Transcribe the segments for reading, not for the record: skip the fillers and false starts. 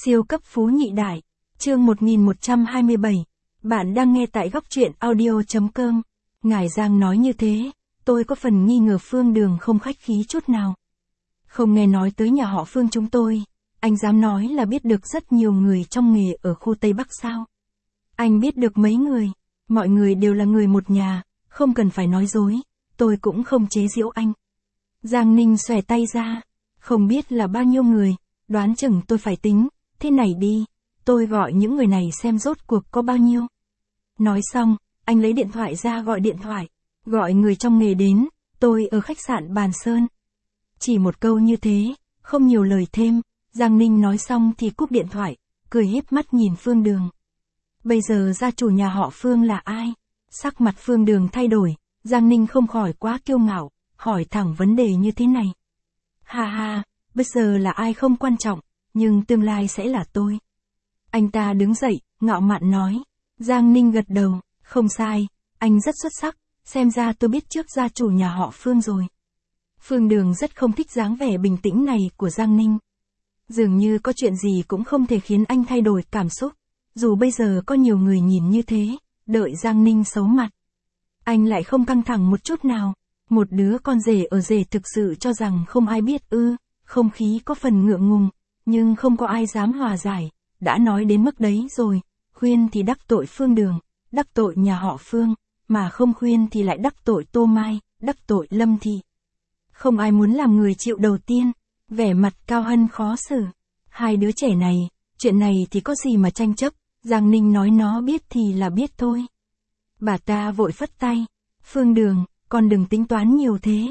Siêu cấp phú nhị đại. Chương 1127. Bạn đang nghe tại góc truyện audio.com. Ngài Giang nói như thế, tôi có phần nghi ngờ Phương Đường không khách khí chút nào. Không nghe nói tới nhà họ Phương chúng tôi, anh dám nói là biết được rất nhiều người trong nghề ở khu Tây Bắc sao? Anh biết được mấy người, mọi người đều là người một nhà, không cần phải nói dối, tôi cũng không chế giễu anh. Giang Ninh xòe tay ra, không biết là bao nhiêu người, đoán chừng tôi phải tính, thế này đi, tôi gọi những người này xem rốt cuộc có bao nhiêu. Nói xong, anh lấy điện thoại ra gọi điện thoại, gọi người trong nghề đến, tôi ở khách sạn Bàn Sơn. Chỉ một câu như thế, không nhiều lời thêm, Giang Ninh nói xong thì cúp điện thoại, cười híp mắt nhìn Phương Đường. Bây giờ gia chủ nhà họ Phương là ai? Sắc mặt Phương Đường thay đổi, Giang Ninh không khỏi quá kiêu ngạo, hỏi thẳng vấn đề như thế này. Ha ha, bây giờ là ai không quan trọng, nhưng tương lai sẽ là tôi. Anh ta đứng dậy, ngạo mạn nói. Giang Ninh gật đầu, không sai, anh rất xuất sắc, xem ra tôi biết trước gia chủ nhà họ Phương rồi. Phương Đường rất không thích dáng vẻ bình tĩnh này của Giang Ninh. Dường như có chuyện gì cũng không thể khiến anh thay đổi cảm xúc, dù bây giờ có nhiều người nhìn như thế, đợi Giang Ninh xấu mặt. Anh lại không căng thẳng một chút nào, một đứa con rể ở rể thực sự cho rằng không ai biết ư, không khí có phần ngượng ngùng, nhưng không có ai dám hòa giải, đã nói đến mức đấy rồi, khuyên thì đắc tội Phương Đường, đắc tội nhà họ Phương, mà không khuyên thì lại đắc tội Tô Mai, đắc tội Lâm Thị. Không ai muốn làm người chịu đầu tiên, vẻ mặt Cao Hân khó xử. Hai đứa trẻ này, chuyện này thì có gì mà tranh chấp, Giang Ninh nói nó biết thì là biết thôi. Bà ta vội phất tay, Phương Đường, con đừng tính toán nhiều thế,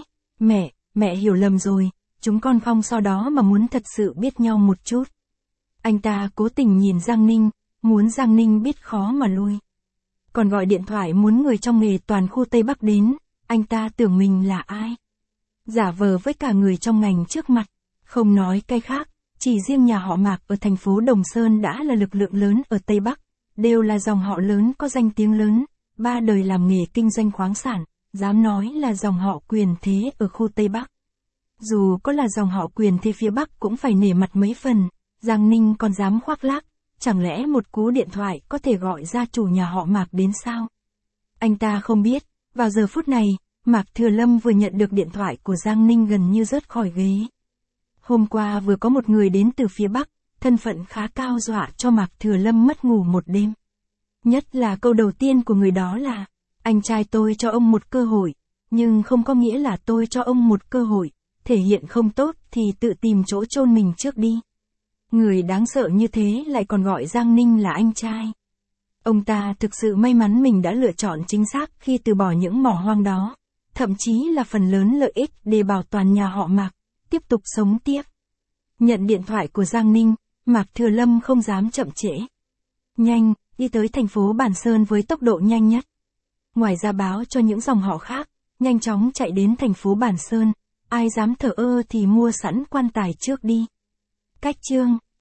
mẹ hiểu lầm rồi, chúng con không sau đó mà muốn thật sự biết nhau một chút. Anh ta cố tình nhìn Giang Ninh, muốn Giang Ninh biết khó mà lui. Còn gọi điện thoại muốn người trong nghề toàn khu Tây Bắc đến, anh ta tưởng mình là ai? Giả vờ với cả người trong ngành trước mặt, không nói cái khác, chỉ riêng nhà họ Mạc ở thành phố Đồng Sơn đã là lực lượng lớn ở Tây Bắc, đều là dòng họ lớn có danh tiếng lớn, ba đời làm nghề kinh doanh khoáng sản, dám nói là dòng họ quyền thế ở khu Tây Bắc. Dù có là dòng họ quyền thế phía Bắc cũng phải nể mặt mấy phần, Giang Ninh còn dám khoác lác, chẳng lẽ một cú điện thoại có thể gọi gia chủ nhà họ Mạc đến sao? Anh ta không biết, vào giờ phút này, Mạc Thừa Lâm vừa nhận được điện thoại của Giang Ninh gần như rớt khỏi ghế. Hôm qua vừa có một người đến từ phía Bắc, thân phận khá cao dọa cho Mạc Thừa Lâm mất ngủ một đêm. Nhất là câu đầu tiên của người đó là, anh trai tôi cho ông một cơ hội, nhưng không có nghĩa là tôi cho ông một cơ hội, thể hiện không tốt thì tự tìm chỗ chôn mình trước đi. Người đáng sợ như thế lại còn gọi Giang Ninh là anh trai. Ông ta thực sự may mắn mình đã lựa chọn chính xác khi từ bỏ những mỏ hoang đó, thậm chí là phần lớn lợi ích để bảo toàn nhà họ Mạc, tiếp tục sống tiếp. Nhận điện thoại của Giang Ninh, Mạc Thừa Lâm không dám chậm trễ. Nhanh, đi tới thành phố Bàn Sơn với tốc độ nhanh nhất. Ngoài ra báo cho những dòng họ khác, nhanh chóng chạy đến thành phố Bàn Sơn, ai dám thờ ơ thì mua sẵn quan tài trước đi. Cách chương